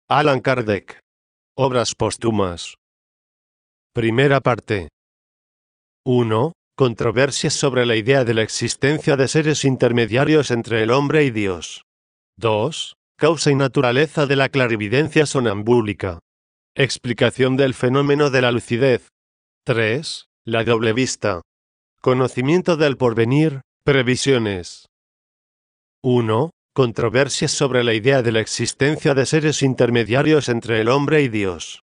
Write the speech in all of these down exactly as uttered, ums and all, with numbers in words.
Allan Kardec. Obras póstumas. Primera parte. uno. Controversias sobre la idea de la existencia de seres intermediarios entre el hombre y Dios. dos. Causa y naturaleza de la clarividencia sonambúlica. Explicación del fenómeno de la lucidez. tres. La doble vista. Conocimiento del porvenir, previsiones. uno. Controversias sobre la idea de la existencia de seres intermediarios entre el hombre y Dios.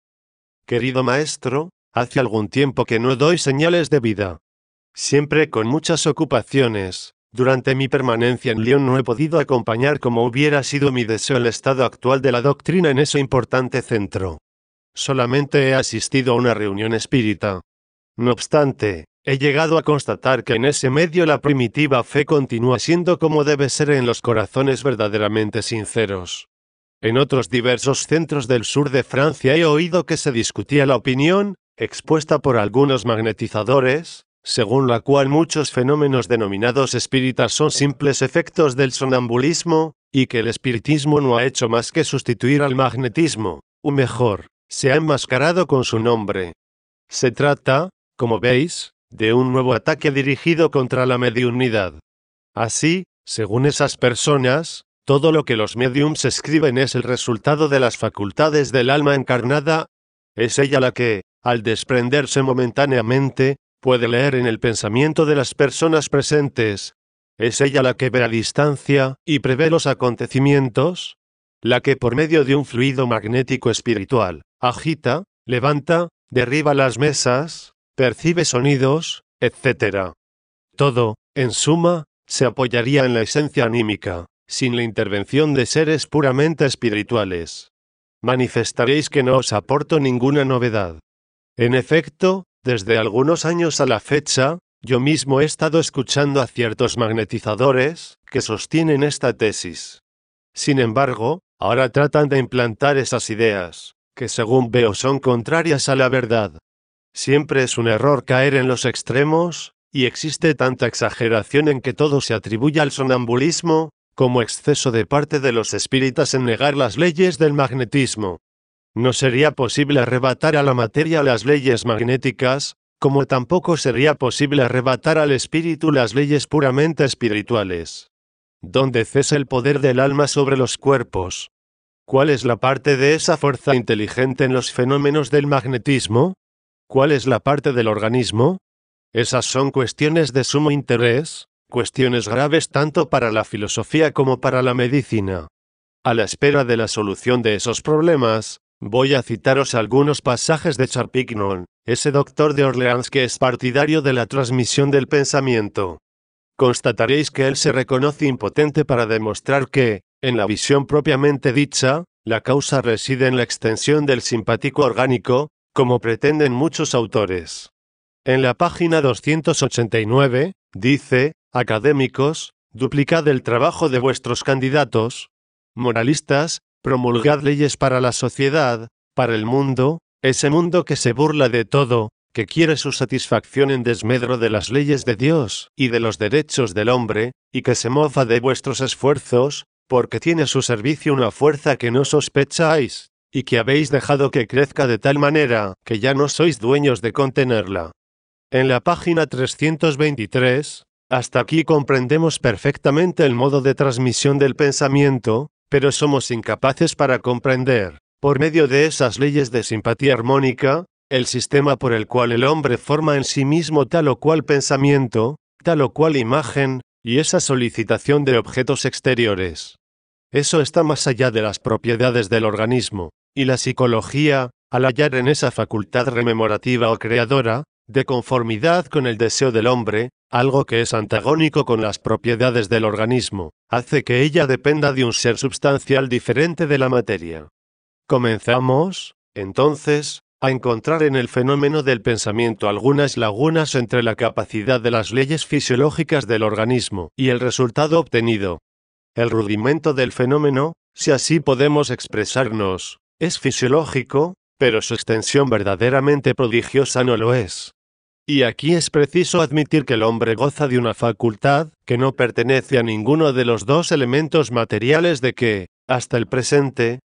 Querido maestro, hace algún tiempo que no doy señales de vida. Siempre con muchas ocupaciones, durante mi permanencia en Lyon no he podido acompañar como hubiera sido mi deseo el estado actual de la doctrina en ese importante centro. Solamente he asistido a una reunión espírita. No obstante, he llegado a constatar que en ese medio la primitiva fe continúa siendo como debe ser en los corazones verdaderamente sinceros. En otros diversos centros del sur de Francia he oído que se discutía la opinión, expuesta por algunos magnetizadores, según la cual muchos fenómenos denominados espíritas son simples efectos del sonambulismo, y que el espiritismo no ha hecho más que sustituir al magnetismo, o mejor, se ha enmascarado con su nombre. Se trata, como veis, de un nuevo ataque dirigido contra la mediunidad. Así, según esas personas, todo lo que los médiums escriben es el resultado de las facultades del alma encarnada. Es ella la que, al desprenderse momentáneamente, puede leer en el pensamiento de las personas presentes. Es ella la que ve a distancia y prevé los acontecimientos, la que por medio de un fluido magnético espiritual, agita, levanta, derriba las mesas, percibe sonidos, etcétera. Todo, en suma, se apoyaría en la esencia anímica, sin la intervención de seres puramente espirituales. Manifestaréis que no os aporto ninguna novedad. En efecto, desde algunos años a la fecha, yo mismo he estado escuchando a ciertos magnetizadores que sostienen esta tesis. Sin embargo, ahora tratan de implantar esas ideas, que según veo son contrarias a la verdad. Siempre es un error caer en los extremos, y existe tanta exageración en que todo se atribuye al sonambulismo, como exceso de parte de los espíritas en negar las leyes del magnetismo. No sería posible arrebatar a la materia las leyes magnéticas, como tampoco sería posible arrebatar al espíritu las leyes puramente espirituales. ¿Dónde cesa el poder del alma sobre los cuerpos? ¿Cuál es la parte de esa fuerza inteligente en los fenómenos del magnetismo? ¿Cuál es la parte del organismo? Esas son cuestiones de sumo interés, cuestiones graves tanto para la filosofía como para la medicina. A la espera de la solución de esos problemas, voy a citaros algunos pasajes de Charpignon, ese doctor de Orleans que es partidario de la transmisión del pensamiento. Constataréis que él se reconoce impotente para demostrar que, en la visión propiamente dicha, la causa reside en la extensión del simpático orgánico, como pretenden muchos autores. En la página doscientos ochenta y nueve, dice: académicos, duplicad el trabajo de vuestros candidatos. Moralistas, promulgad leyes para la sociedad, para el mundo, ese mundo que se burla de todo, que quiere su satisfacción en desmedro de las leyes de Dios y de los derechos del hombre, y que se mofa de vuestros esfuerzos, porque tiene a su servicio una fuerza que no sospecháis, y que habéis dejado que crezca de tal manera que ya no sois dueños de contenerla. En la página trescientos veintitrés, hasta aquí comprendemos perfectamente el modo de transmisión del pensamiento, pero somos incapaces para comprender, por medio de esas leyes de simpatía armónica, el sistema por el cual el hombre forma en sí mismo tal o cual pensamiento, tal o cual imagen, y esa solicitación de objetos exteriores. Eso está más allá de las propiedades del organismo, y la psicología, al hallar en esa facultad rememorativa o creadora, de conformidad con el deseo del hombre, algo que es antagónico con las propiedades del organismo, hace que ella dependa de un ser substancial diferente de la materia. Comenzamos, entonces, a encontrar en el fenómeno del pensamiento algunas lagunas entre la capacidad de las leyes fisiológicas del organismo y el resultado obtenido. El rudimento del fenómeno, si así podemos expresarnos, es fisiológico, pero su extensión verdaderamente prodigiosa no lo es. Y aquí es preciso admitir que el hombre goza de una facultad que no pertenece a ninguno de los dos elementos materiales de que, hasta el presente,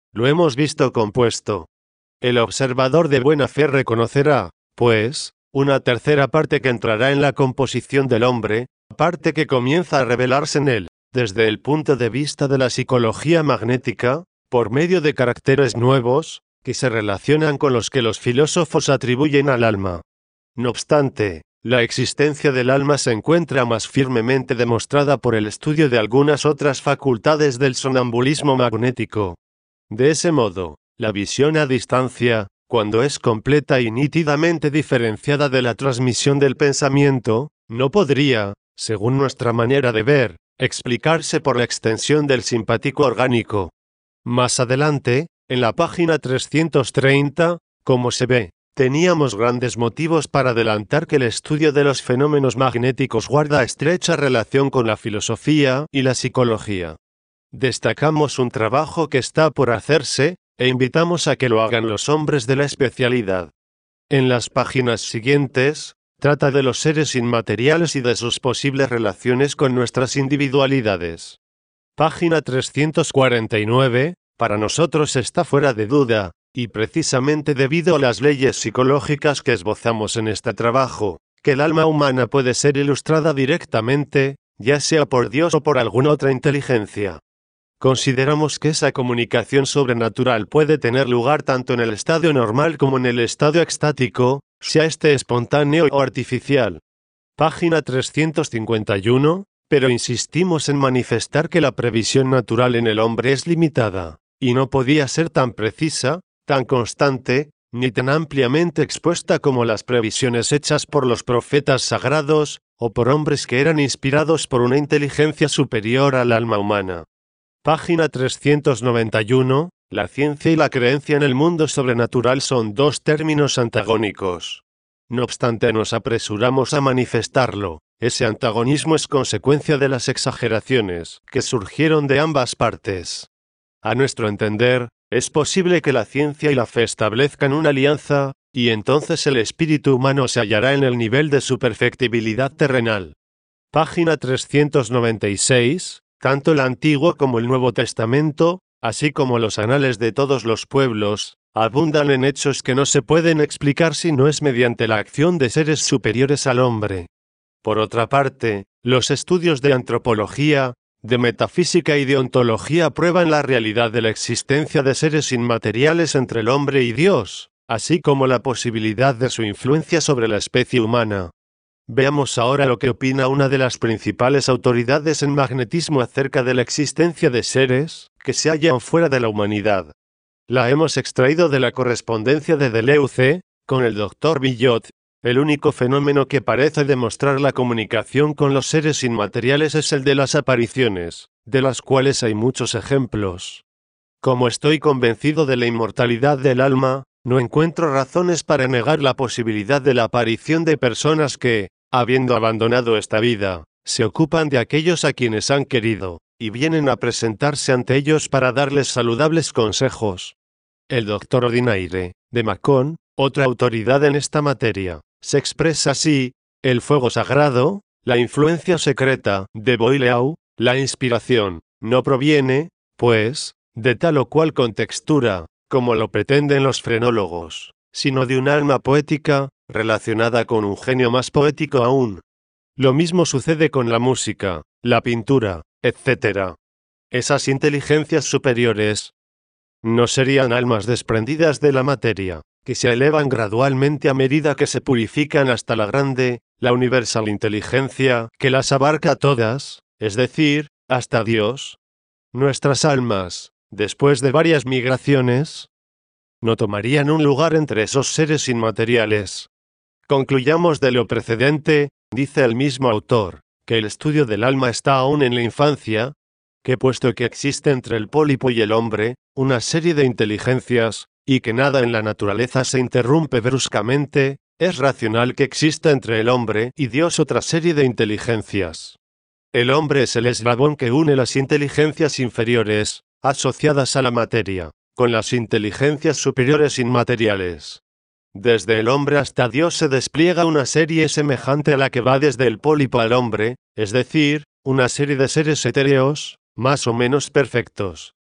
lo hemos visto compuesto. El observador de buena fe reconocerá, pues, una tercera parte que entrará en la composición del hombre, parte que comienza a revelarse en él, desde el punto de vista de la psicología magnética, por medio de caracteres nuevos, que se relacionan con los que los filósofos atribuyen al alma. No obstante, la existencia del alma se encuentra más firmemente demostrada por el estudio de algunas otras facultades del sonambulismo magnético. De ese modo, la visión a distancia, cuando es completa y nítidamente diferenciada de la transmisión del pensamiento, no podría, según nuestra manera de ver, explicarse por la extensión del simpático orgánico. Más adelante, en la página trescientos treinta, como se ve, teníamos grandes motivos para adelantar que el estudio de los fenómenos magnéticos guarda estrecha relación con la filosofía y la psicología. Destacamos un trabajo que está por hacerse, e invitamos a que lo hagan los hombres de la especialidad. En las páginas siguientes, trata de los seres inmateriales y de sus posibles relaciones con nuestras individualidades. Página trescientos cuarenta y nueve, para nosotros está fuera de duda, y precisamente debido a las leyes psicológicas que esbozamos en este trabajo, que el alma humana puede ser ilustrada directamente, ya sea por Dios o por alguna otra inteligencia. Consideramos que esa comunicación sobrenatural puede tener lugar tanto en el estado normal como en el estado extático, sea este espontáneo o artificial. Página trescientos cincuenta y uno, pero insistimos en manifestar que la previsión natural en el hombre es limitada, y no podía ser tan precisa, tan constante, ni tan ampliamente expuesta como las previsiones hechas por los profetas sagrados, o por hombres que eran inspirados por una inteligencia superior al alma humana. Página trescientos noventa y uno, la ciencia y la creencia en el mundo sobrenatural son dos términos antagónicos. No obstante, nos apresuramos a manifestarlo. Ese antagonismo es consecuencia de las exageraciones que surgieron de ambas partes. A nuestro entender, es posible que la ciencia y la fe establezcan una alianza, y entonces el espíritu humano se hallará en el nivel de su perfectibilidad terrenal. Página trescientos noventa y seis, tanto el Antiguo como el Nuevo Testamento, así como los anales de todos los pueblos, abundan en hechos que no se pueden explicar si no es mediante la acción de seres superiores al hombre. Por otra parte, los estudios de antropología, de metafísica y de ontología prueban la realidad de la existencia de seres inmateriales entre el hombre y Dios, así como la posibilidad de su influencia sobre la especie humana. Veamos ahora lo que opina una de las principales autoridades en magnetismo acerca de la existencia de seres que se hallan fuera de la humanidad. La hemos extraído de la correspondencia de Deleuze con el doctor Villot. El único fenómeno que parece demostrar la comunicación con los seres inmateriales es el de las apariciones, de las cuales hay muchos ejemplos. Como estoy convencido de la inmortalidad del alma, no encuentro razones para negar la posibilidad de la aparición de personas que, habiendo abandonado esta vida, se ocupan de aquellos a quienes han querido, y vienen a presentarse ante ellos para darles saludables consejos. El doctor Ordinaire, de Macon, otra autoridad en esta materia, se expresa así: el fuego sagrado, la influencia secreta de Boileau, la inspiración, no proviene, pues, de tal o cual contextura, como lo pretenden los frenólogos, sino de un alma poética, relacionada con un genio más poético aún. Lo mismo sucede con la música, la pintura, etcétera. Esas inteligencias superiores no serían almas desprendidas de la materia, que se elevan gradualmente a medida que se purifican hasta la grande, la universal inteligencia, que las abarca todas, es decir, hasta Dios. Nuestras almas, después de varias migraciones, no tomarían un lugar entre esos seres inmateriales. Concluyamos de lo precedente, dice el mismo autor, que el estudio del alma está aún en la infancia, que puesto que existe entre el pólipo y el hombre, una serie de inteligencias, y que nada en la naturaleza se interrumpe bruscamente, es racional que exista entre el hombre y Dios otra serie de inteligencias. El hombre es el eslabón que une las inteligencias inferiores, asociadas a la materia, con las inteligencias superiores inmateriales. Desde el hombre hasta Dios se despliega una serie semejante a la que va desde el pólipo al hombre, es decir, una serie de seres etéreos, más o menos perfectos,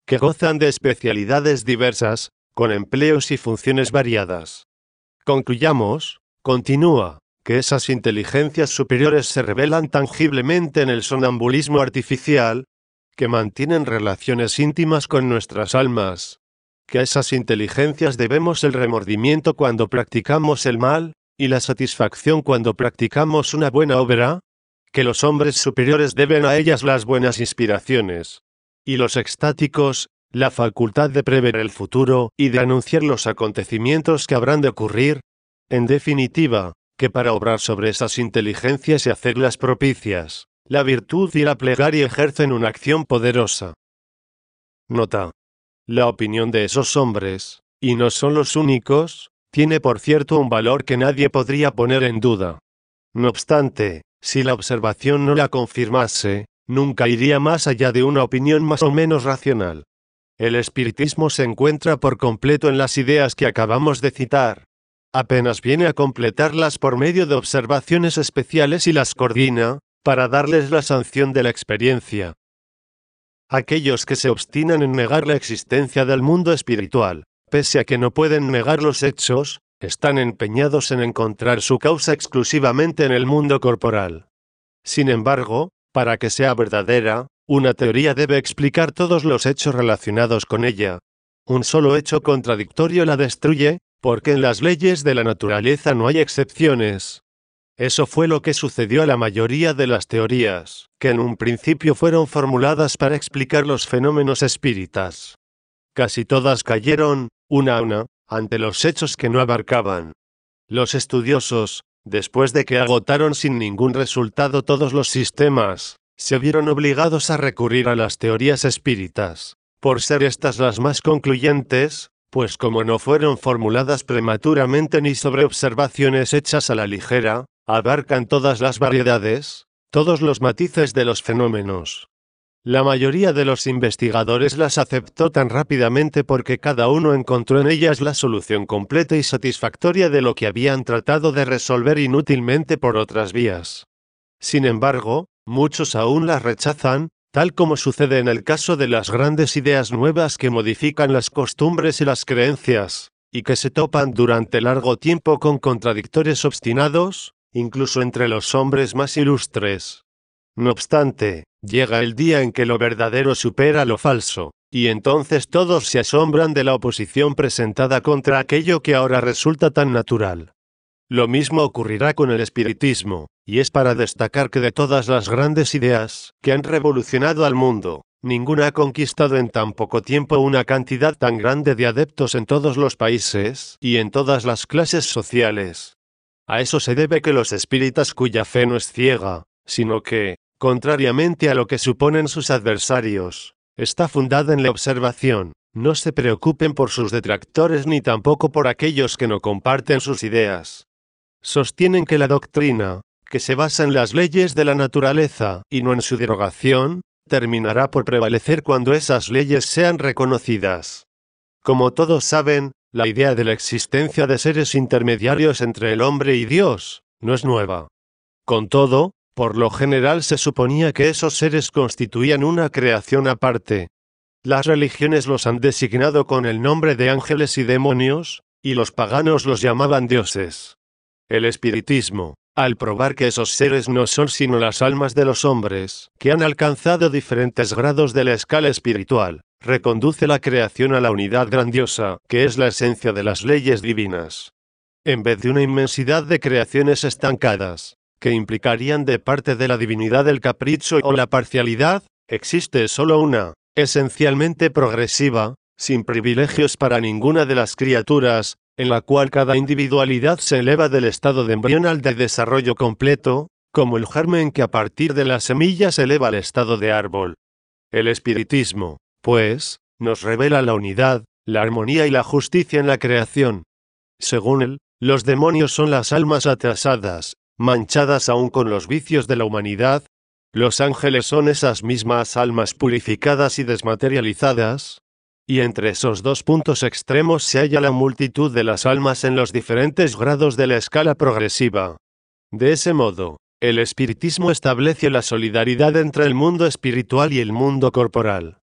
que gozan de especialidades diversas, con empleos y funciones variadas. Concluyamos, continúa, que esas inteligencias superiores se revelan tangiblemente en el sonambulismo artificial, que mantienen relaciones íntimas con nuestras almas, que a esas inteligencias debemos el remordimiento cuando practicamos el mal, y la satisfacción cuando practicamos una buena obra, que los hombres superiores deben a ellas las buenas inspiraciones, y los extáticos, la facultad de prever el futuro y de anunciar los acontecimientos que habrán de ocurrir, en definitiva, que para obrar sobre esas inteligencias y hacerlas propicias, la virtud y la plegaria ejercen una acción poderosa. Nota. La opinión de esos hombres, y no son los únicos, tiene por cierto un valor que nadie podría poner en duda. No obstante, si la observación no la confirmase, nunca iría más allá de una opinión más o menos racional. El espiritismo se encuentra por completo en las ideas que acabamos de citar. Apenas viene a completarlas por medio de observaciones especiales y las coordina, para darles la sanción de la experiencia. Aquellos que se obstinan en negar la existencia del mundo espiritual, pese a que no pueden negar los hechos, están empeñados en encontrar su causa exclusivamente en el mundo corporal. Sin embargo, para que sea verdadera, una teoría debe explicar todos los hechos relacionados con ella. Un solo hecho contradictorio la destruye, porque en las leyes de la naturaleza no hay excepciones. Eso fue lo que sucedió a la mayoría de las teorías, que en un principio fueron formuladas para explicar los fenómenos espíritas. Casi todas cayeron, una a una, ante los hechos que no abarcaban. Los estudiosos, después de que agotaron sin ningún resultado todos los sistemas, se vieron obligados a recurrir a las teorías espíritas, por ser estas las más concluyentes, pues como no fueron formuladas prematuramente ni sobre observaciones hechas a la ligera, abarcan todas las variedades, todos los matices de los fenómenos. La mayoría de los investigadores las aceptó tan rápidamente porque cada uno encontró en ellas la solución completa y satisfactoria de lo que habían tratado de resolver inútilmente por otras vías. Sin embargo, muchos aún las rechazan, tal como sucede en el caso de las grandes ideas nuevas que modifican las costumbres y las creencias, y que se topan durante largo tiempo con contradictores obstinados, incluso entre los hombres más ilustres. No obstante, llega el día en que lo verdadero supera lo falso, y entonces todos se asombran de la oposición presentada contra aquello que ahora resulta tan natural. Lo mismo ocurrirá con el espiritismo, y es para destacar que de todas las grandes ideas que han revolucionado al mundo, ninguna ha conquistado en tan poco tiempo una cantidad tan grande de adeptos en todos los países y en todas las clases sociales. A eso se debe que los espíritas cuya fe no es ciega, sino que, contrariamente a lo que suponen sus adversarios, está fundada en la observación, no se preocupen por sus detractores ni tampoco por aquellos que no comparten sus ideas. Sostienen que la doctrina, que se basa en las leyes de la naturaleza y no en su derogación, terminará por prevalecer cuando esas leyes sean reconocidas. Como todos saben, la idea de la existencia de seres intermediarios entre el hombre y Dios no es nueva. Con todo, por lo general se suponía que esos seres constituían una creación aparte. Las religiones los han designado con el nombre de ángeles y demonios, y los paganos los llamaban dioses. El espiritismo, al probar que esos seres no son sino las almas de los hombres, que han alcanzado diferentes grados de la escala espiritual, reconduce la creación a la unidad grandiosa, que es la esencia de las leyes divinas. En vez de una inmensidad de creaciones estancadas, que implicarían de parte de la divinidad el capricho o la parcialidad, existe solo una, esencialmente progresiva, sin privilegios para ninguna de las criaturas, en la cual cada individualidad se eleva del estado de embrión al de desarrollo completo, como el germen que a partir de la semilla se eleva al estado de árbol. El espiritismo, pues, nos revela la unidad, la armonía y la justicia en la creación. Según él, los demonios son las almas atrasadas, manchadas aún con los vicios de la humanidad. Los ángeles son esas mismas almas purificadas y desmaterializadas. Y entre esos dos puntos extremos se halla la multitud de las almas en los diferentes grados de la escala progresiva. De ese modo, el espiritismo establece la solidaridad entre el mundo espiritual y el mundo corporal.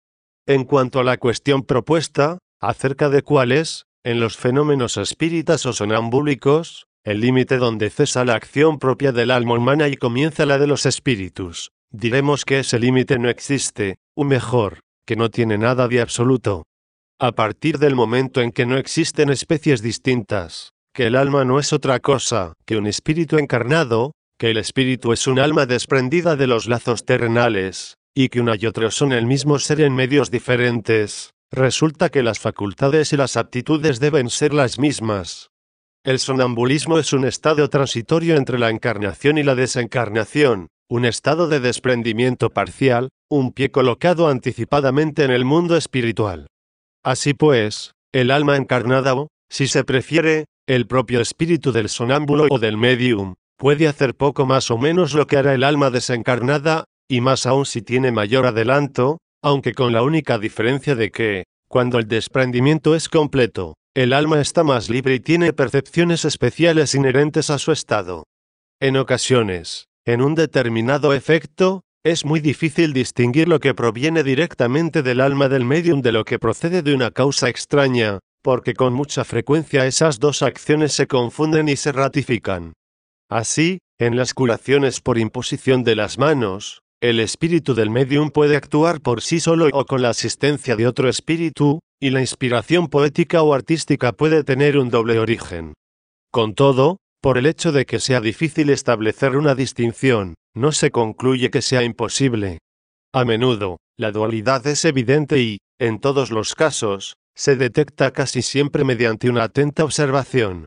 En cuanto a la cuestión propuesta, acerca de cuáles, en los fenómenos espíritas o sonambúlicos, el límite donde cesa la acción propia del alma humana y comienza la de los espíritus, diremos que ese límite no existe, o mejor, que no tiene nada de absoluto. A partir del momento en que no existen especies distintas, que el alma no es otra cosa que un espíritu encarnado, que el espíritu es un alma desprendida de los lazos terrenales, y que una y otro son el mismo ser en medios diferentes, resulta que las facultades y las aptitudes deben ser las mismas. El sonambulismo es un estado transitorio entre la encarnación y la desencarnación, un estado de desprendimiento parcial, un pie colocado anticipadamente en el mundo espiritual. Así pues, el alma encarnada o, si se prefiere, el propio espíritu del sonámbulo o del medium, puede hacer poco más o menos lo que hará el alma desencarnada, y más aún si tiene mayor adelanto, aunque con la única diferencia de que, cuando el desprendimiento es completo, el alma está más libre y tiene percepciones especiales inherentes a su estado. En ocasiones, en un determinado efecto, es muy difícil distinguir lo que proviene directamente del alma del medium de lo que procede de una causa extraña, porque con mucha frecuencia esas dos acciones se confunden y se ratifican. Así, en las curaciones por imposición de las manos, el espíritu del medium puede actuar por sí solo o con la asistencia de otro espíritu, y la inspiración poética o artística puede tener un doble origen. Con todo, por el hecho de que sea difícil establecer una distinción, no se concluye que sea imposible. A menudo, la dualidad es evidente y, en todos los casos, se detecta casi siempre mediante una atenta observación.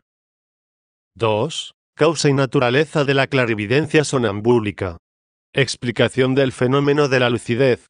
dos. Causa y naturaleza de la clarividencia sonambúlica. Explicación del fenómeno de la lucidez.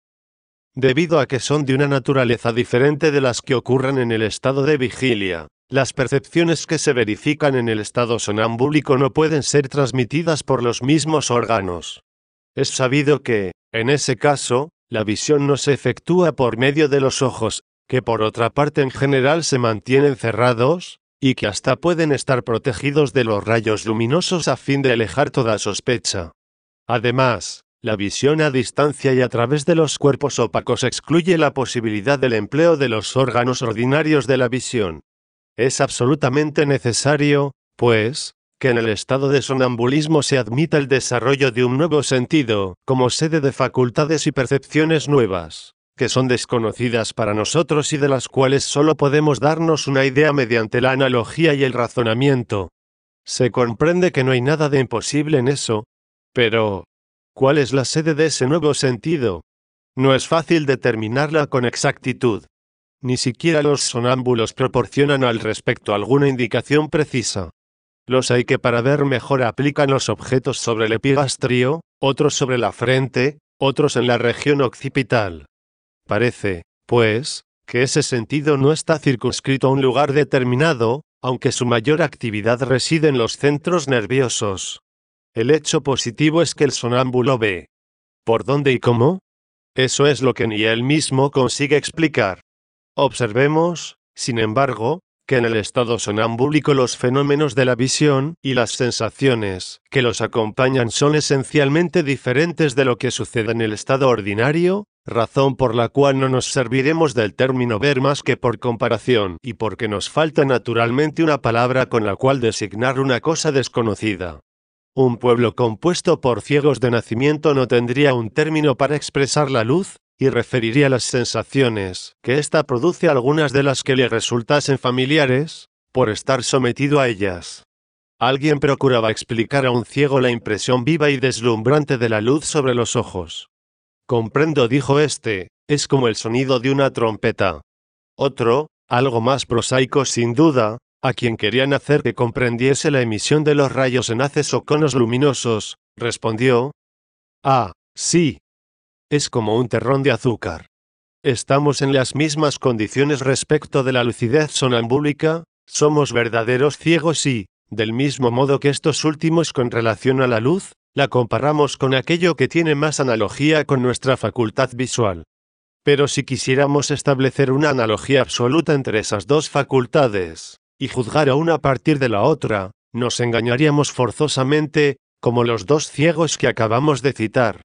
Debido a que son de una naturaleza diferente de las que ocurren en el estado de vigilia, las percepciones que se verifican en el estado sonambúlico no pueden ser transmitidas por los mismos órganos. Es sabido que, en ese caso, la visión no se efectúa por medio de los ojos, que por otra parte en general se mantienen cerrados, y que hasta pueden estar protegidos de los rayos luminosos a fin de alejar toda sospecha. Además, la visión a distancia y a través de los cuerpos opacos excluye la posibilidad del empleo de los órganos ordinarios de la visión. Es absolutamente necesario, pues, que en el estado de sonambulismo se admita el desarrollo de un nuevo sentido, como sede de facultades y percepciones nuevas, que son desconocidas para nosotros y de las cuales solo podemos darnos una idea mediante la analogía y el razonamiento. Se comprende que no hay nada de imposible en eso, pero ¿cuál es la sede de ese nuevo sentido? No es fácil determinarla con exactitud. Ni siquiera los sonámbulos proporcionan al respecto alguna indicación precisa. Los hay que para ver mejor aplican los objetos sobre el epigastrio, otros sobre la frente, otros en la región occipital. Parece, pues, que ese sentido no está circunscrito a un lugar determinado, aunque su mayor actividad reside en los centros nerviosos. El hecho positivo es que el sonámbulo ve. ¿Por dónde y cómo? Eso es lo que ni él mismo consigue explicar. Observemos, sin embargo, que en el estado sonambúlico los fenómenos de la visión y las sensaciones que los acompañan son esencialmente diferentes de lo que sucede en el estado ordinario, razón por la cual no nos serviremos del término ver más que por comparación y porque nos falta naturalmente una palabra con la cual designar una cosa desconocida. Un pueblo compuesto por ciegos de nacimiento no tendría un término para expresar la luz, y referiría las sensaciones que ésta produce algunas de las que le resultasen familiares, por estar sometido a ellas. Alguien procuraba explicar a un ciego la impresión viva y deslumbrante de la luz sobre los ojos. Comprendo, dijo éste, es como el sonido de una trompeta. Otro, algo más prosaico sin duda, a quien querían hacer que comprendiese la emisión de los rayos en haces o conos luminosos, respondió: Ah, sí. Es como un terrón de azúcar. Estamos en las mismas condiciones respecto de la lucidez sonambúlica, somos verdaderos ciegos y, del mismo modo que estos últimos con relación a la luz, la comparamos con aquello que tiene más analogía con nuestra facultad visual. Pero si quisiéramos establecer una analogía absoluta entre esas dos facultades, y juzgar a una a partir de la otra, nos engañaríamos forzosamente, como los dos ciegos que acabamos de citar.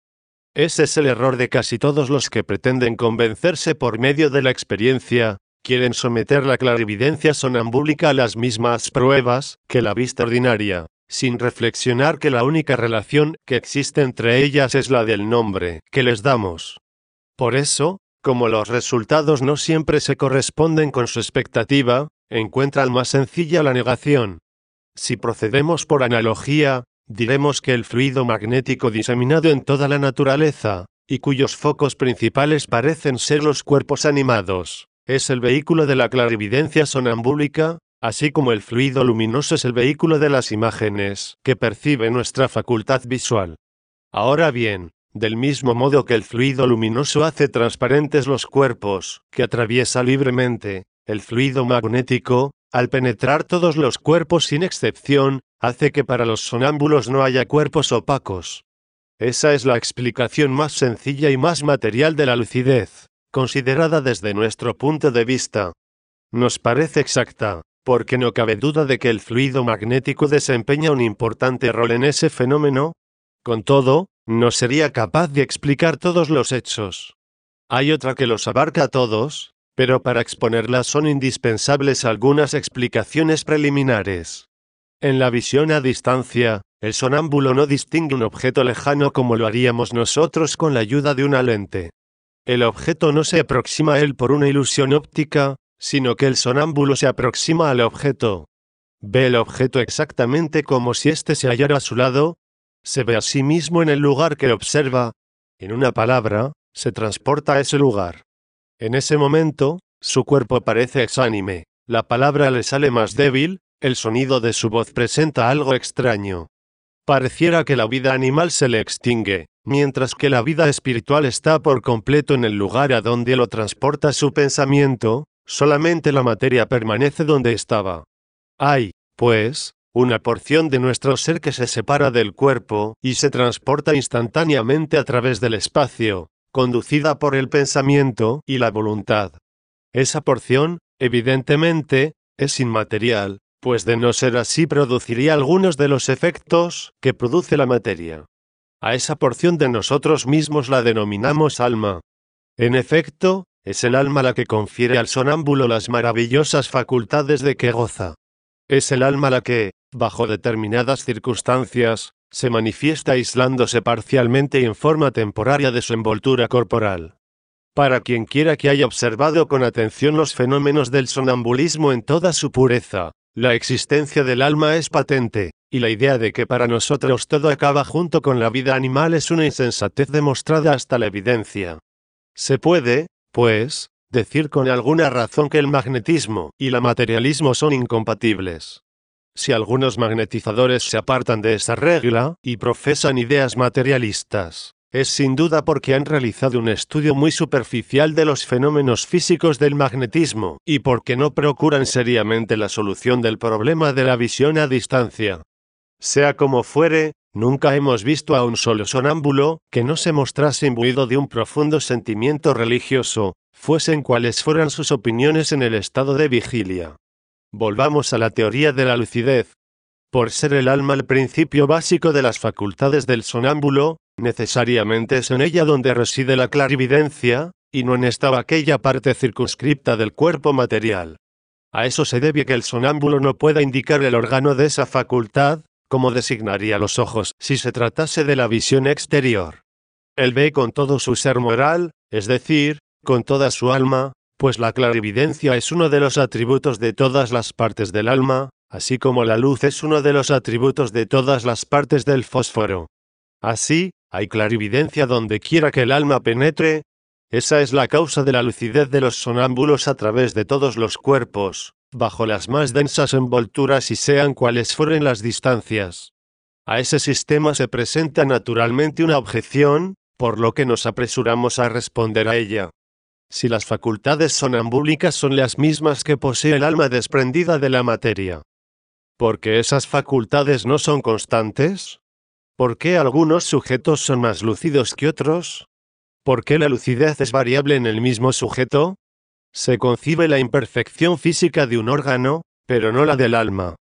Ese es el error de casi todos los que pretenden convencerse por medio de la experiencia. Quieren someter la clarividencia sonambúlica a las mismas pruebas que la vista ordinaria, sin reflexionar que la única relación que existe entre ellas es la del nombre que les damos. Por eso, como los resultados no siempre se corresponden con su expectativa, encuentran más sencilla la negación. Si procedemos por analogía, diremos que el fluido magnético diseminado en toda la naturaleza, y cuyos focos principales parecen ser los cuerpos animados, es el vehículo de la clarividencia sonambúlica, así como el fluido luminoso es el vehículo de las imágenes que percibe nuestra facultad visual. Ahora bien, del mismo modo que el fluido luminoso hace transparentes los cuerpos que atraviesa libremente, el fluido magnético, al penetrar todos los cuerpos sin excepción, hace que para los sonámbulos no haya cuerpos opacos. Esa es la explicación más sencilla y más material de la lucidez, considerada desde nuestro punto de vista. Nos parece exacta, porque no cabe duda de que el fluido magnético desempeña un importante rol en ese fenómeno. Con todo, no sería capaz de explicar todos los hechos. Hay otra que los abarca a todos, pero para exponerlas son indispensables algunas explicaciones preliminares. En la visión a distancia, el sonámbulo no distingue un objeto lejano como lo haríamos nosotros con la ayuda de una lente. El objeto no se aproxima a él por una ilusión óptica, sino que el sonámbulo se aproxima al objeto. Ve el objeto exactamente como si éste se hallara a su lado, se ve a sí mismo en el lugar que observa, en una palabra, se transporta a ese lugar. En ese momento, su cuerpo parece exánime, la palabra le sale más débil, el sonido de su voz presenta algo extraño. Pareciera que la vida animal se le extingue, mientras que la vida espiritual está por completo en el lugar a donde lo transporta su pensamiento, solamente la materia permanece donde estaba. Hay, pues, una porción de nuestro ser que se separa del cuerpo y se transporta instantáneamente a través del espacio, conducida por el pensamiento y la voluntad. Esa porción, evidentemente, es inmaterial, pues de no ser así produciría algunos de los efectos que produce la materia. A esa porción de nosotros mismos la denominamos alma. En efecto, es el alma la que confiere al sonámbulo las maravillosas facultades de que goza. Es el alma la que, bajo determinadas circunstancias, se manifiesta aislándose parcialmente y en forma temporaria de su envoltura corporal. Para quien quiera que haya observado con atención los fenómenos del sonambulismo en toda su pureza, la existencia del alma es patente, y la idea de que para nosotros todo acaba junto con la vida animal es una insensatez demostrada hasta la evidencia. Se puede, pues, decir con alguna razón que el magnetismo y el materialismo son incompatibles. Si algunos magnetizadores se apartan de esa regla y profesan ideas materialistas, es sin duda porque han realizado un estudio muy superficial de los fenómenos físicos del magnetismo y porque no procuran seriamente la solución del problema de la visión a distancia. Sea como fuere, nunca hemos visto a un solo sonámbulo que no se mostrase imbuido de un profundo sentimiento religioso, fuesen cuales fueran sus opiniones en el estado de vigilia. Volvamos a la teoría de la lucidez. Por ser el alma el principio básico de las facultades del sonámbulo, necesariamente es en ella donde reside la clarividencia, y no en esta o aquella parte circunscripta del cuerpo material. A eso se debe que el sonámbulo no pueda indicar el órgano de esa facultad, como designaría los ojos si se tratase de la visión exterior. Él ve con todo su ser moral, es decir, con toda su alma, pues la clarividencia es uno de los atributos de todas las partes del alma, así como la luz es uno de los atributos de todas las partes del fósforo. Así, hay clarividencia donde quiera que el alma penetre. Esa es la causa de la lucidez de los sonámbulos a través de todos los cuerpos, bajo las más densas envolturas y sean cuales fueren las distancias. A ese sistema se presenta naturalmente una objeción, por lo que nos apresuramos a responder a ella. Si las facultades sonambúlicas son las mismas que posee el alma desprendida de la materia, ¿por qué esas facultades no son constantes? ¿Por qué algunos sujetos son más lúcidos que otros? ¿Por qué la lucidez es variable en el mismo sujeto? Se concibe la imperfección física de un órgano, pero no la del alma.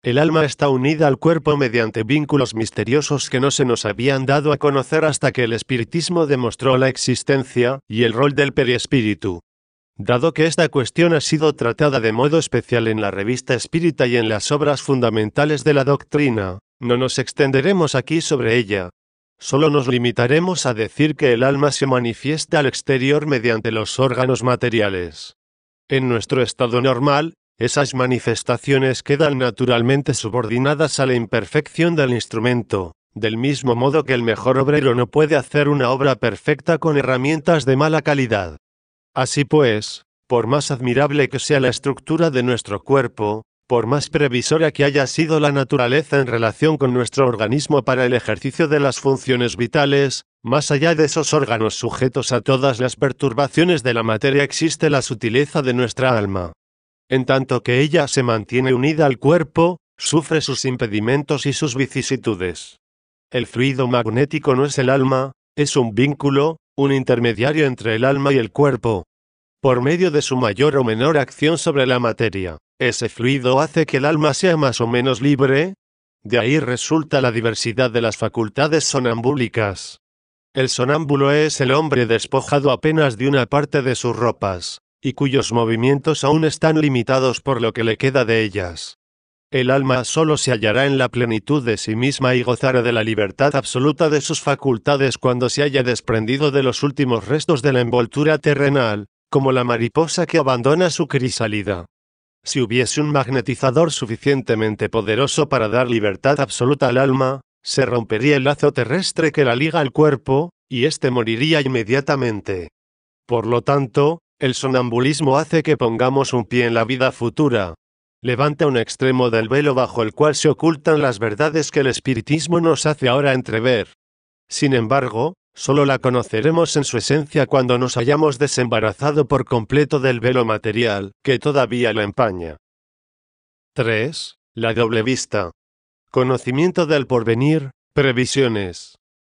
El alma está unida al cuerpo mediante vínculos misteriosos que no se nos habían dado a conocer hasta que el espiritismo demostró la existencia y el rol del perispíritu. Dado que esta cuestión ha sido tratada de modo especial en la revista Espírita y en las obras fundamentales de la doctrina, no nos extenderemos aquí sobre ella. Solo nos limitaremos a decir que el alma se manifiesta al exterior mediante los órganos materiales. En nuestro estado normal, esas manifestaciones quedan naturalmente subordinadas a la imperfección del instrumento, del mismo modo que el mejor obrero no puede hacer una obra perfecta con herramientas de mala calidad. Así pues, por más admirable que sea la estructura de nuestro cuerpo, por más previsora que haya sido la naturaleza en relación con nuestro organismo para el ejercicio de las funciones vitales, más allá de esos órganos sujetos a todas las perturbaciones de la materia existe la sutileza de nuestra alma. En tanto que ella se mantiene unida al cuerpo, sufre sus impedimentos y sus vicisitudes. El fluido magnético no es el alma, es un vínculo, un intermediario entre el alma y el cuerpo. Por medio de su mayor o menor acción sobre la materia, ese fluido hace que el alma sea más o menos libre. De ahí resulta la diversidad de las facultades sonambúlicas. El sonámbulo es el hombre despojado apenas de una parte de sus ropas, y cuyos movimientos aún están limitados por lo que le queda de ellas. El alma solo se hallará en la plenitud de sí misma y gozará de la libertad absoluta de sus facultades cuando se haya desprendido de los últimos restos de la envoltura terrenal, como la mariposa que abandona su crisálida. Si hubiese un magnetizador suficientemente poderoso para dar libertad absoluta al alma, se rompería el lazo terrestre que la liga al cuerpo, y éste moriría inmediatamente. Por lo tanto, el sonambulismo hace que pongamos un pie en la vida futura. Levanta un extremo del velo bajo el cual se ocultan las verdades que el espiritismo nos hace ahora entrever. Sin embargo, solo la conoceremos en su esencia cuando nos hayamos desembarazado por completo del velo material, que todavía la empaña. tres. La doble vista. Conocimiento del porvenir, previsiones.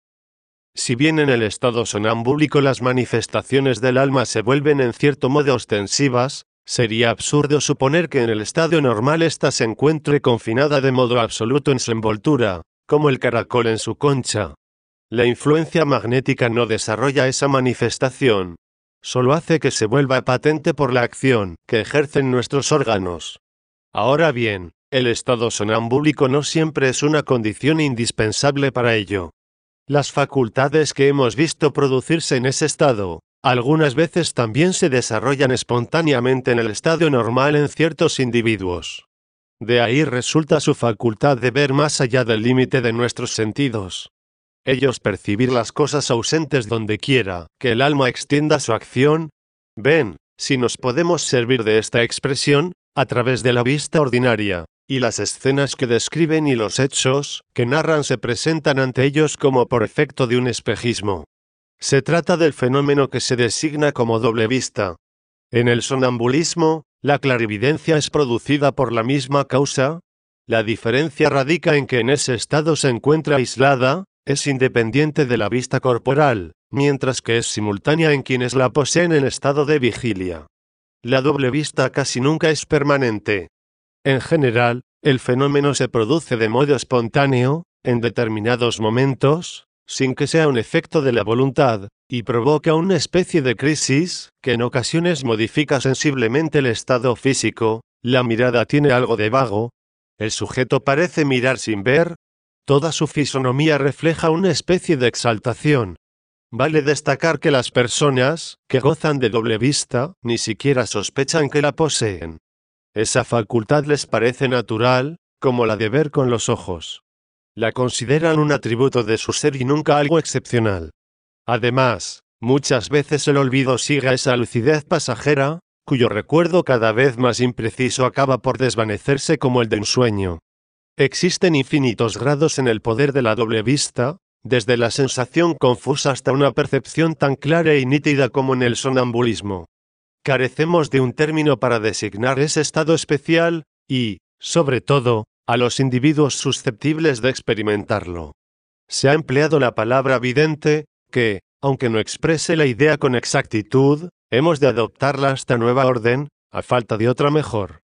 Si bien en el estado sonambúlico las manifestaciones del alma se vuelven en cierto modo ostensivas, sería absurdo suponer que en el estado normal ésta se encuentre confinada de modo absoluto en su envoltura, como el caracol en su concha. La influencia magnética no desarrolla esa manifestación. Solo hace que se vuelva patente por la acción que ejercen nuestros órganos. Ahora bien, el estado sonambúlico no siempre es una condición indispensable para ello. Las facultades que hemos visto producirse en ese estado, algunas veces también se desarrollan espontáneamente en el estado normal en ciertos individuos. De ahí resulta su facultad de ver más allá del límite de nuestros sentidos. Ellos percibir las cosas ausentes donde quiera que el alma extienda su acción. Ven, si nos podemos servir de esta expresión, a través de la vista ordinaria, y las escenas que describen y los hechos que narran se presentan ante ellos como por efecto de un espejismo. Se trata del fenómeno que se designa como doble vista. En el sonambulismo, la clarividencia es producida por la misma causa. La diferencia radica en que en ese estado se encuentra aislada, es independiente de la vista corporal, mientras que es simultánea en quienes la poseen en estado de vigilia. La doble vista casi nunca es permanente. En general, el fenómeno se produce de modo espontáneo, en determinados momentos, sin que sea un efecto de la voluntad, y provoca una especie de crisis, que en ocasiones modifica sensiblemente el estado físico. La mirada tiene algo de vago. El sujeto parece mirar sin ver. Toda su fisonomía refleja una especie de exaltación. Vale destacar que las personas que gozan de doble vista ni siquiera sospechan que la poseen. Esa facultad les parece natural, como la de ver con los ojos. La consideran un atributo de su ser y nunca algo excepcional. Además, muchas veces el olvido sigue a esa lucidez pasajera, cuyo recuerdo cada vez más impreciso acaba por desvanecerse como el de un sueño. Existen infinitos grados en el poder de la doble vista, desde la sensación confusa hasta una percepción tan clara y nítida como en el sonambulismo. Carecemos de un término para designar ese estado especial, y, sobre todo, a los individuos susceptibles de experimentarlo. Se ha empleado la palabra vidente, que, aunque no exprese la idea con exactitud, hemos de adoptarla a esta nueva orden, a falta de otra mejor.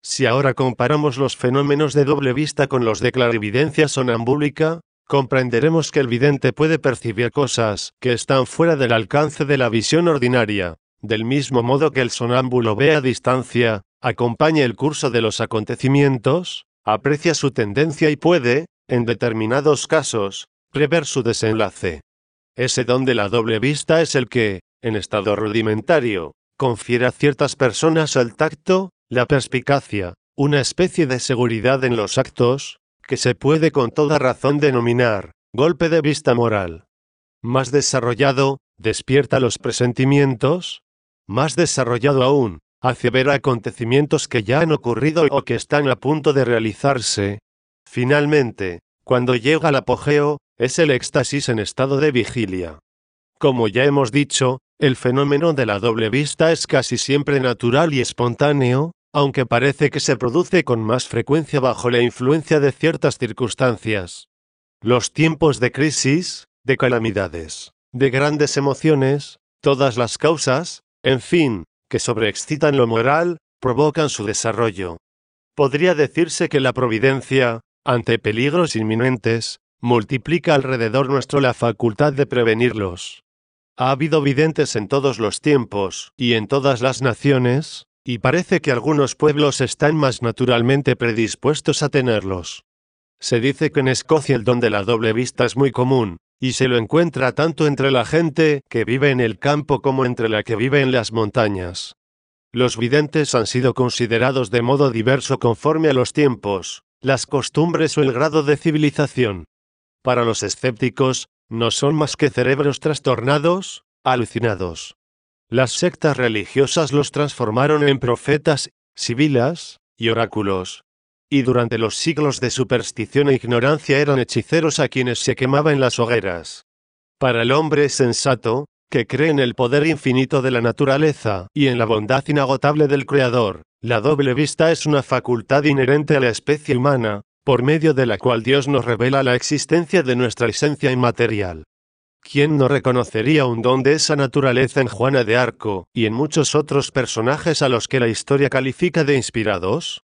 Si ahora comparamos los fenómenos de doble vista con los de clarividencia sonambúlica, comprenderemos que el vidente puede percibir cosas que están fuera del alcance de la visión ordinaria, del mismo modo que el sonámbulo ve a distancia, acompaña el curso de los acontecimientos, aprecia su tendencia y puede, en determinados casos, prever su desenlace. Ese don de la doble vista es el que, en estado rudimentario, confiere a ciertas personas el tacto, la perspicacia, una especie de seguridad en los actos, que se puede con toda razón denominar golpe de vista moral. Más desarrollado, despierta los presentimientos. Más desarrollado aún, hace ver acontecimientos que ya han ocurrido o que están a punto de realizarse. Finalmente, cuando llega al apogeo, es el éxtasis en estado de vigilia. Como ya hemos dicho, el fenómeno de la doble vista es casi siempre natural y espontáneo, aunque parece que se produce con más frecuencia bajo la influencia de ciertas circunstancias. Los tiempos de crisis, de calamidades, de grandes emociones, todas las causas, en fin, que sobreexcitan lo moral, provocan su desarrollo. Podría decirse que la providencia, ante peligros inminentes, multiplica alrededor nuestro la facultad de prevenirlos. Ha habido videntes en todos los tiempos y en todas las naciones, y parece que algunos pueblos están más naturalmente predispuestos a tenerlos. Se dice que en Escocia el don de la doble vista es muy común, y se lo encuentra tanto entre la gente que vive en el campo como entre la que vive en las montañas. Los videntes han sido considerados de modo diverso conforme a los tiempos, las costumbres o el grado de civilización. Para los escépticos, no son más que cerebros trastornados, alucinados. Las sectas religiosas los transformaron en profetas, sibilas y oráculos. Y durante los siglos de superstición e ignorancia eran hechiceros a quienes se quemaba en las hogueras. Para el hombre sensato, que cree en el poder infinito de la naturaleza y en la bondad inagotable del Creador, la doble vista es una facultad inherente a la especie humana, por medio de la cual Dios nos revela la existencia de nuestra esencia inmaterial. ¿Quién no reconocería un don de esa naturaleza en Juana de Arco y en muchos otros personajes a los que la historia califica de inspirados?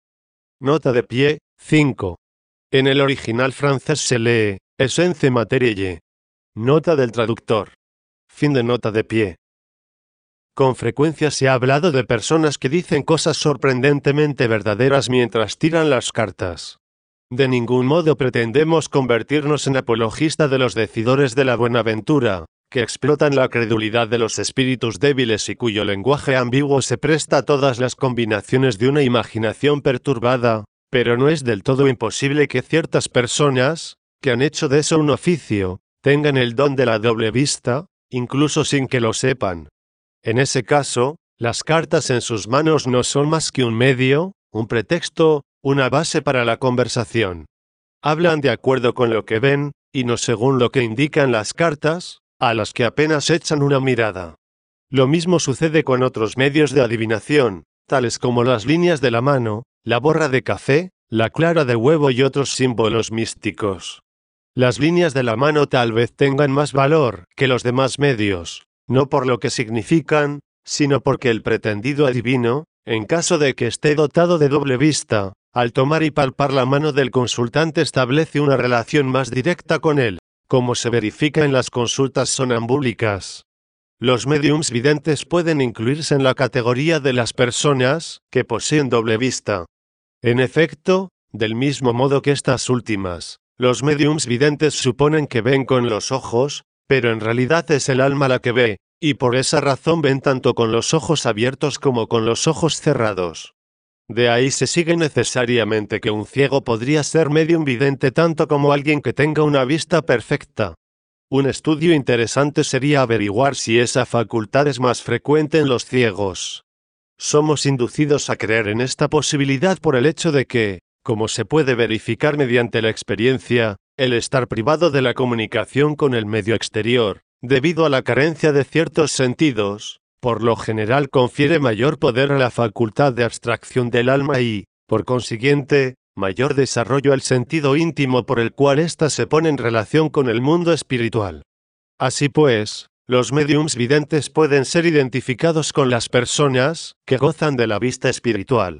Nota de pie, cinco. En el original francés se lee, essence materielle. Nota del traductor. Fin de nota de pie. Con frecuencia se ha hablado de personas que dicen cosas sorprendentemente verdaderas mientras tiran las cartas. De ningún modo pretendemos convertirnos en apologista de los decidores de la buenaventura, que explotan la credulidad de los espíritus débiles y cuyo lenguaje ambiguo se presta a todas las combinaciones de una imaginación perturbada, pero no es del todo imposible que ciertas personas, que han hecho de eso un oficio, tengan el don de la doble vista, incluso sin que lo sepan. En ese caso, las cartas en sus manos no son más que un medio, un pretexto, una base para la conversación. Hablan de acuerdo con lo que ven, y no según lo que indican las cartas, a las que apenas echan una mirada. Lo mismo sucede con otros medios de adivinación, tales como las líneas de la mano, la borra de café, la clara de huevo y otros símbolos místicos. Las líneas de la mano tal vez tengan más valor que los demás medios, no por lo que significan, sino porque el pretendido adivino, en caso de que esté dotado de doble vista, al tomar y palpar la mano del consultante establece una relación más directa con él, como se verifica en las consultas sonambúlicas. Los médiums videntes pueden incluirse en la categoría de las personas que poseen doble vista. En efecto, del mismo modo que estas últimas, los médiums videntes suponen que ven con los ojos, pero en realidad es el alma la que ve, y por esa razón ven tanto con los ojos abiertos como con los ojos cerrados. De ahí se sigue necesariamente que un ciego podría ser médium vidente tanto como alguien que tenga una vista perfecta. Un estudio interesante sería averiguar si esa facultad es más frecuente en los ciegos. Somos inducidos a creer en esta posibilidad por el hecho de que, como se puede verificar mediante la experiencia, el estar privado de la comunicación con el medio exterior, debido a la carencia de ciertos sentidos, por lo general confiere mayor poder a la facultad de abstracción del alma y, por consiguiente, mayor desarrollo al sentido íntimo por el cual ésta se pone en relación con el mundo espiritual. Así pues, los médiums videntes pueden ser identificados con las personas que gozan de la vista espiritual.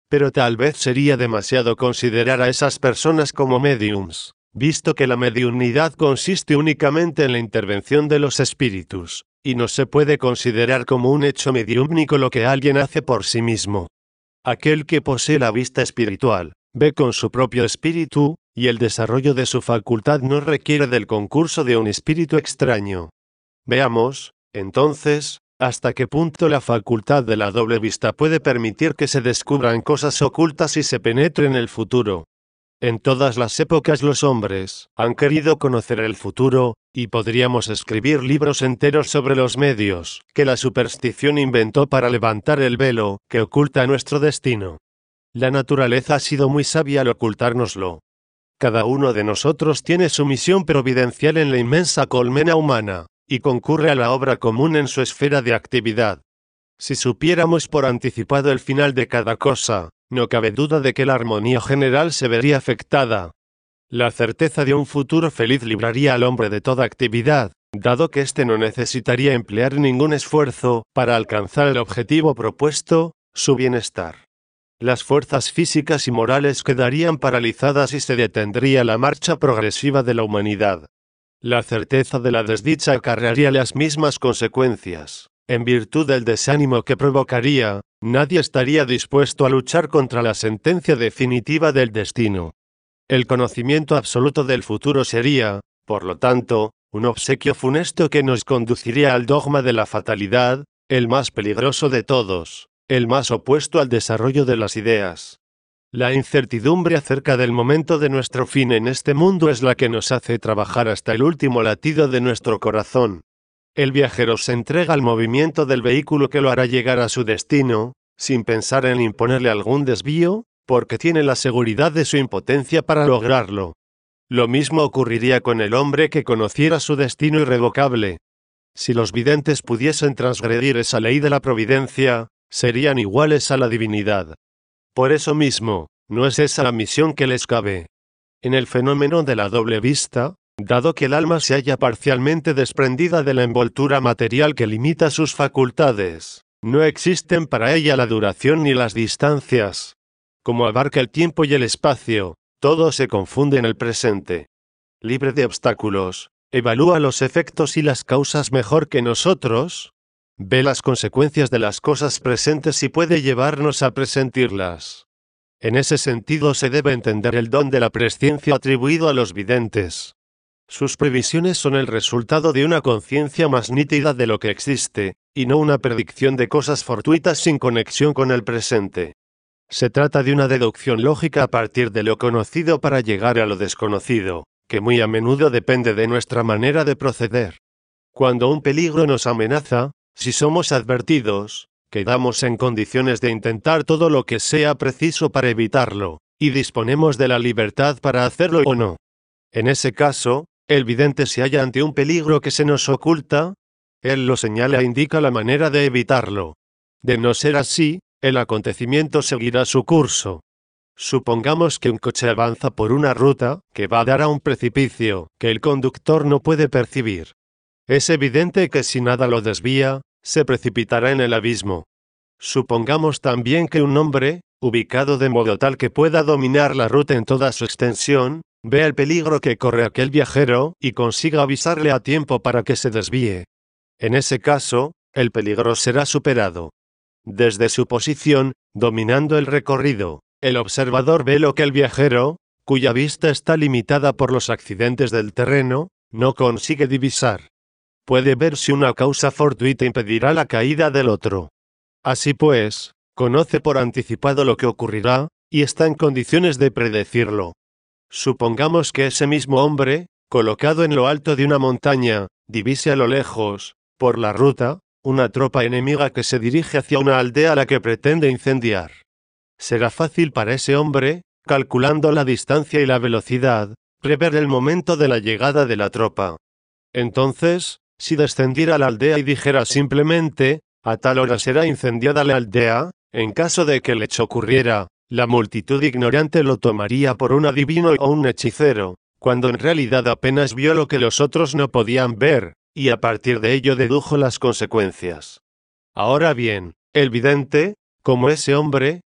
Pero tal vez sería demasiado considerar a esas personas como mediums, visto que la mediunidad consiste únicamente en la intervención de los espíritus, y no se puede considerar como un hecho mediúmnico lo que alguien hace por sí mismo. Aquel que posee la vista espiritual, ve con su propio espíritu, y el desarrollo de su facultad no requiere del concurso de un espíritu extraño. Veamos, entonces, hasta qué punto la facultad de la doble vista puede permitir que se descubran cosas ocultas y se penetre en el futuro. En todas las épocas los hombres han querido conocer el futuro, y podríamos escribir libros enteros sobre los medios que la superstición inventó para levantar el velo que oculta nuestro destino. La naturaleza ha sido muy sabia al ocultárnoslo. Cada uno de nosotros tiene su misión providencial en la inmensa colmena humana, y concurre a la obra común en su esfera de actividad. Si supiéramos por anticipado el final de cada cosa, no cabe duda de que la armonía general se vería afectada. La certeza de un futuro feliz libraría al hombre de toda actividad, dado que éste no necesitaría emplear ningún esfuerzo para alcanzar el objetivo propuesto, su bienestar. Las fuerzas físicas y morales quedarían paralizadas y se detendría la marcha progresiva de la humanidad. La certeza de la desdicha acarrearía las mismas consecuencias. En virtud del desánimo que provocaría, nadie estaría dispuesto a luchar contra la sentencia definitiva del destino. El conocimiento absoluto del futuro sería, por lo tanto, un obsequio funesto que nos conduciría al dogma de la fatalidad, el más peligroso de todos, el más opuesto al desarrollo de las ideas. La incertidumbre acerca del momento de nuestro fin en este mundo es la que nos hace trabajar hasta el último latido de nuestro corazón. El viajero se entrega al movimiento del vehículo que lo hará llegar a su destino, sin pensar en imponerle algún desvío, porque tiene la seguridad de su impotencia para lograrlo. Lo mismo ocurriría con el hombre que conociera su destino irrevocable. Si los videntes pudiesen transgredir esa ley de la providencia, serían iguales a la divinidad. Por eso mismo, no es esa la misión que les cabe. En el fenómeno de la doble vista, dado que el alma se halla parcialmente desprendida de la envoltura material que limita sus facultades, no existen para ella la duración ni las distancias. Como abarca el tiempo y el espacio, todo se confunde en el presente. Libre de obstáculos, evalúa los efectos y las causas mejor que nosotros, ve las consecuencias de las cosas presentes y puede llevarnos a presentirlas. En ese sentido se debe entender el don de la presciencia atribuido a los videntes. Sus previsiones son el resultado de una conciencia más nítida de lo que existe, y no una predicción de cosas fortuitas sin conexión con el presente. Se trata de una deducción lógica a partir de lo conocido para llegar a lo desconocido, que muy a menudo depende de nuestra manera de proceder. Cuando un peligro nos amenaza, si somos advertidos, quedamos en condiciones de intentar todo lo que sea preciso para evitarlo, y disponemos de la libertad para hacerlo o no. En ese caso, el vidente se halla ante un peligro que se nos oculta, él lo señala e indica la manera de evitarlo. De no ser así, el acontecimiento seguirá su curso. Supongamos que un coche avanza por una ruta que va a dar a un precipicio que el conductor no puede percibir. Es evidente que si nada lo desvía, se precipitará en el abismo. Supongamos también que un hombre, ubicado de modo tal que pueda dominar la ruta en toda su extensión, ve el peligro que corre aquel viajero y consiga avisarle a tiempo para que se desvíe. En ese caso, el peligro será superado. Desde su posición, dominando el recorrido, el observador ve lo que el viajero, cuya vista está limitada por los accidentes del terreno, no consigue divisar. Puede ver si una causa fortuita impedirá la caída del otro. Así pues, conoce por anticipado lo que ocurrirá, y está en condiciones de predecirlo. Supongamos que ese mismo hombre, colocado en lo alto de una montaña, divise a lo lejos, por la ruta, una tropa enemiga que se dirige hacia una aldea a la que pretende incendiar. Será fácil para ese hombre, calculando la distancia y la velocidad, prever el momento de la llegada de la tropa. Entonces, si descendiera a la aldea y dijera simplemente, a tal hora será incendiada la aldea, en caso de que el hecho ocurriera, la multitud ignorante lo tomaría por un adivino o un hechicero, cuando en realidad apenas vio lo que los otros no podían ver, y a partir de ello dedujo las consecuencias. Ahora bien, el vidente, como ese hombre,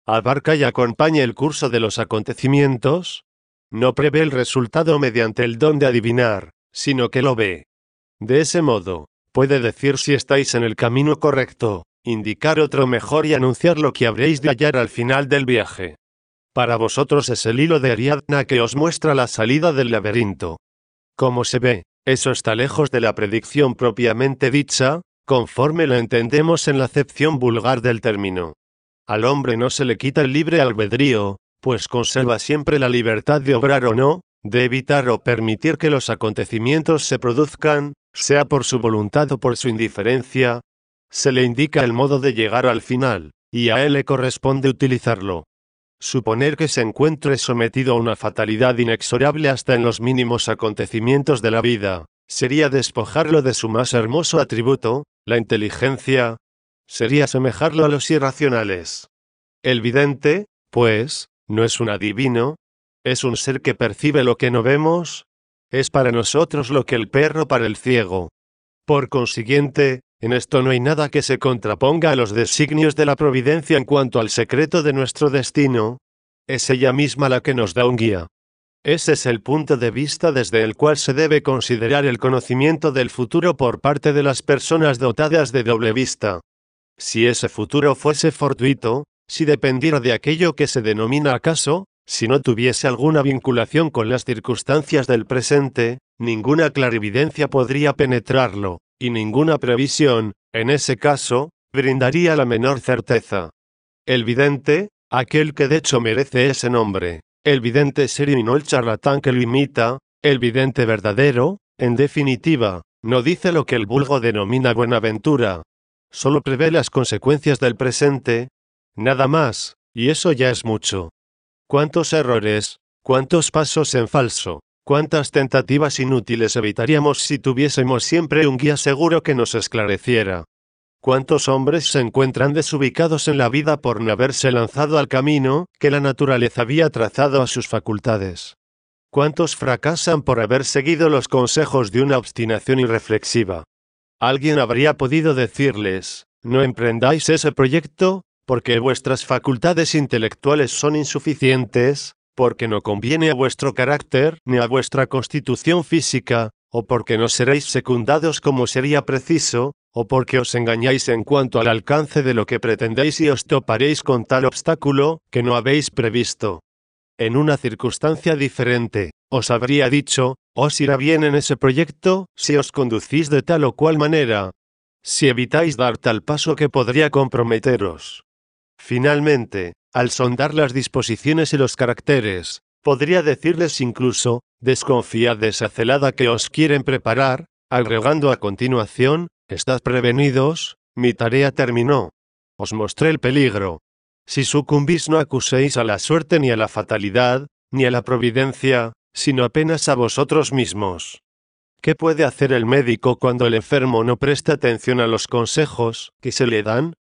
abarca y acompaña el curso de los acontecimientos, no prevé el resultado mediante el don de adivinar, sino que lo ve. De ese modo, puede decir si estáis en el camino correcto, indicar otro mejor y anunciar lo que habréis de hallar al final del viaje. Para vosotros es el hilo de Ariadna que os muestra la salida del laberinto. Como se ve, eso está lejos de la predicción propiamente dicha, conforme lo entendemos en la acepción vulgar del término. Al hombre no se le quita el libre albedrío, pues conserva siempre la libertad de obrar o no, de evitar o permitir que los acontecimientos se produzcan, sea por su voluntad o por su indiferencia. Se le indica el modo de llegar al final, y a él le corresponde utilizarlo. Suponer que se encuentre sometido a una fatalidad inexorable hasta en los mínimos acontecimientos de la vida, sería despojarlo de su más hermoso atributo, la inteligencia, sería asemejarlo a los irracionales. El vidente, pues, no es un adivino, es un ser que percibe lo que no vemos, es para nosotros lo que el perro para el ciego. Por consiguiente, en esto no hay nada que se contraponga a los designios de la providencia en cuanto al secreto de nuestro destino. Es ella misma la que nos da un guía. Ese es el punto de vista desde el cual se debe considerar el conocimiento del futuro por parte de las personas dotadas de doble vista. Si ese futuro fuese fortuito, si dependiera de aquello que se denomina acaso, si no tuviese alguna vinculación con las circunstancias del presente, ninguna clarividencia podría penetrarlo, y ninguna previsión, en ese caso, brindaría la menor certeza. El vidente, aquel que de hecho merece ese nombre, el vidente serio y no el charlatán que lo imita, el vidente verdadero, en definitiva, no dice lo que el vulgo denomina buenaventura. Solo prevé las consecuencias del presente, nada más, y eso ya es mucho. ¿Cuántos errores, cuántos pasos en falso, cuántas tentativas inútiles evitaríamos si tuviésemos siempre un guía seguro que nos esclareciera? ¿Cuántos hombres se encuentran desubicados en la vida por no haberse lanzado al camino que la naturaleza había trazado a sus facultades? ¿Cuántos fracasan por haber seguido los consejos de una obstinación irreflexiva? Alguien habría podido decirles, no emprendáis ese proyecto, porque vuestras facultades intelectuales son insuficientes, porque no conviene a vuestro carácter ni a vuestra constitución física, o porque no seréis secundados como sería preciso, o porque os engañáis en cuanto al alcance de lo que pretendéis y os toparéis con tal obstáculo que no habéis previsto. En una circunstancia diferente, os habría dicho, os irá bien en ese proyecto, si os conducís de tal o cual manera, si evitáis dar tal paso que podría comprometeros. Finalmente, al sondar las disposiciones y los caracteres, podría decirles incluso, desconfiad de esa celada que os quieren preparar, agregando a continuación, estad prevenidos, mi tarea terminó. Os mostré el peligro. Si sucumbís no acuséis a la suerte ni a la fatalidad, ni a la providencia, sino apenas a vosotros mismos. ¿Qué puede hacer el médico cuando el enfermo no presta atención a los consejos que se le dan?